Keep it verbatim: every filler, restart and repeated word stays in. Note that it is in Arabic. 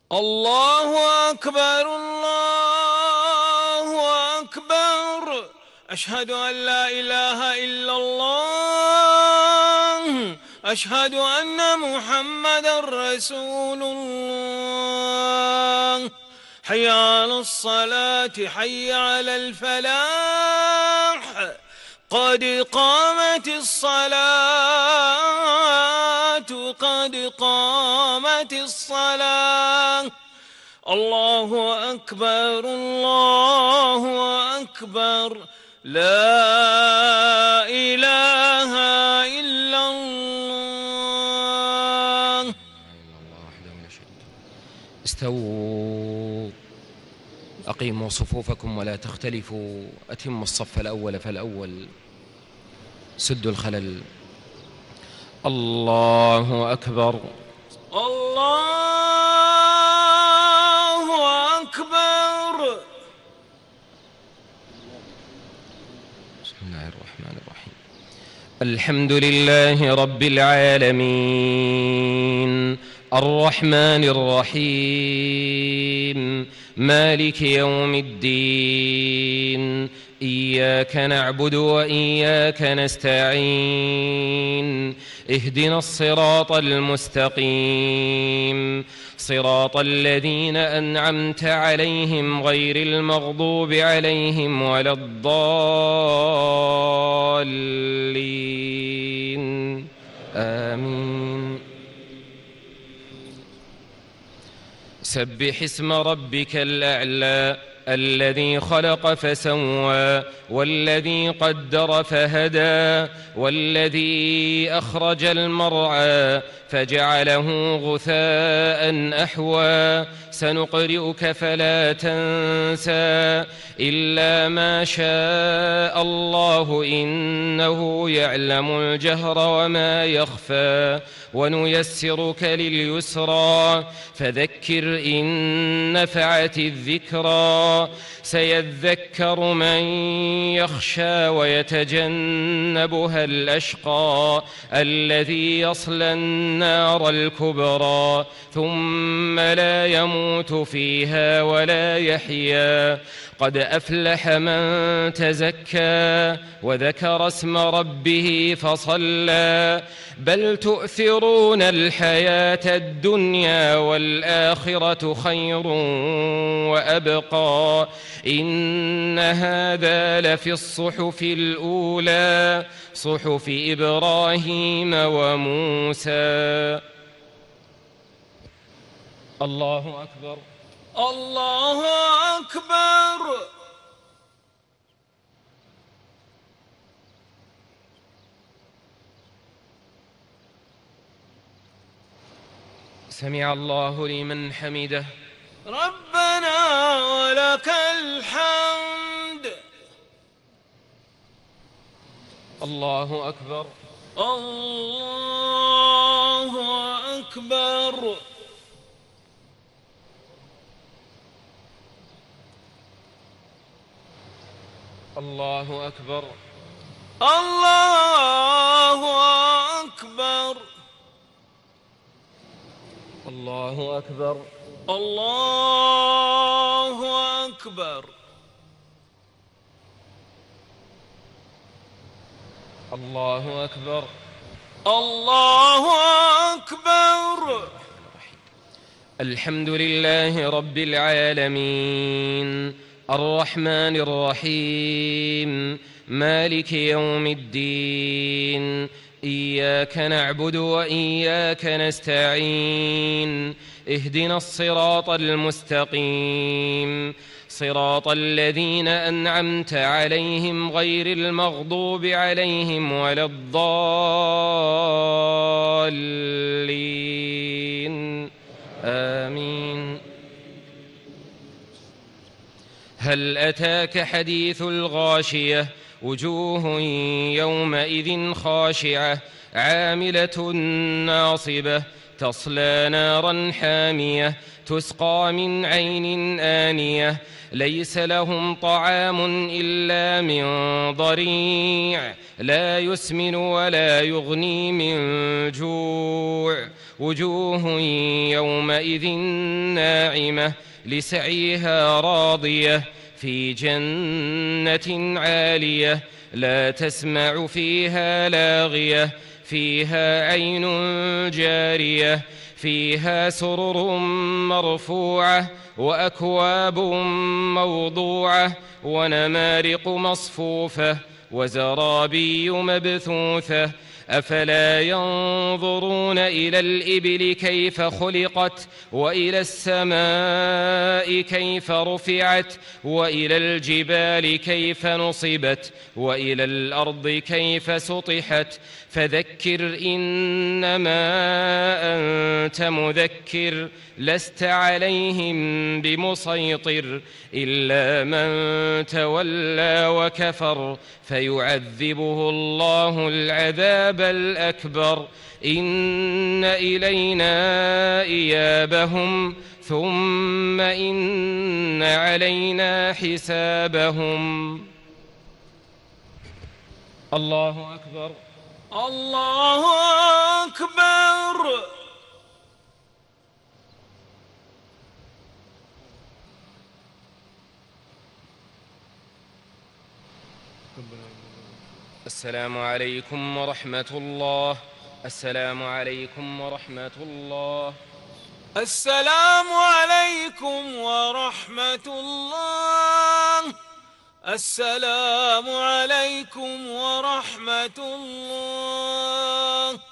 الله أكبر الله أكبر. أشهد أن لا إله إلا الله. أشهد أن محمدًا رسول الله. حي على الصلاة حي على الفلاح. قد قامت الصلاة قد قامت الصلاة. الله أكبر الله أكبر. لا إله إلا الله. استووا، أقيموا صفوفكم ولا تختلفوا، أتموا الصف الأول فالأول، سدوا الخلل. الله أكبر الله أكبر. بسم الله الرحمن الرحيم. الحمد لله رب العالمين، الرحمن الرحيم، مالك يوم الدين. إياك نعبد وإياك نستعين. اهدنا الصراط المستقيم، صراط الذين أنعمت عليهم غير المغضوب عليهم ولا الضالين. آمين. سبح اسم ربك الأعلى، الذي خلق فسوى، والذي قدر فهدى، والذي أخرج المرعى فجعله غثاء أحوى. سنقرئك فلا تنسى إلا ما شاء الله، إنه يعلم الجهر وما يخفى. ونيسرك لليسرى، فذكر إن نفعت الذكرى. سيذكر من يخشى ويتجنبها الأشقى، الذي يصلى النار الكبرى، ثم لا يموت فيها ولا يحيا. قد أفلح من تزكى وذكر اسم ربه فصلى. بل تؤثرون الحياة الدنيا والآخرة خير وأبقى. إن هذا لفي الصحف الأولى، صحف إبراهيم وموسى. الله أكبر الله أكبر. سمع الله لمن حمده. ربنا ولك الحمد. الله أكبر الله أكبر. الله أكبر الله أكبر. الله أكبر الله أكبر. الله أكبر الله أكبر. الحمد لله رب العالمين، الرحمن الرحيم، مالك يوم الدين. إياك نعبد وإياك نستعين. اهدنا الصراط المستقيم، صراط الذين أنعمت عليهم غير المغضوب عليهم ولا الضالين. آمين. هل أتاك حديث الغاشية؟ وجوه يومئذ خاشعة، عاملة ناصبة، تصلى نارا حامية، تسقى من عين آنية. ليس لهم طعام إلا من ضريع، لا يسمن ولا يغني من جوع. وجوه يومئذ ناعمة لسعيها راضية في جنة عالية لا تسمع فيها لاغية فيها عين جارية فيها سرر مرفوعة وأكواب موضوعة ونمارق مصفوفة وزرابي مبثوثة أفلا ينظرون إلى الإبل كيف خلقت وإلى السماء كيف رفعت وإلى الجبال كيف نصبت وإلى الأرض كيف سطحت فذكر إنما أنت مذكر لست عليهم بمسيطر إلا من تولى وكفر فيعذبه الله العذاب الأكبر إن إلينا إيابهم ثم إن علينا حسابهم. الله أكبر الله أكبر. السلام عليكم ورحمة الله. السلام عليكم ورحمة الله. السلام عليكم ورحمة الله. السلام عليكم ورحمة الله.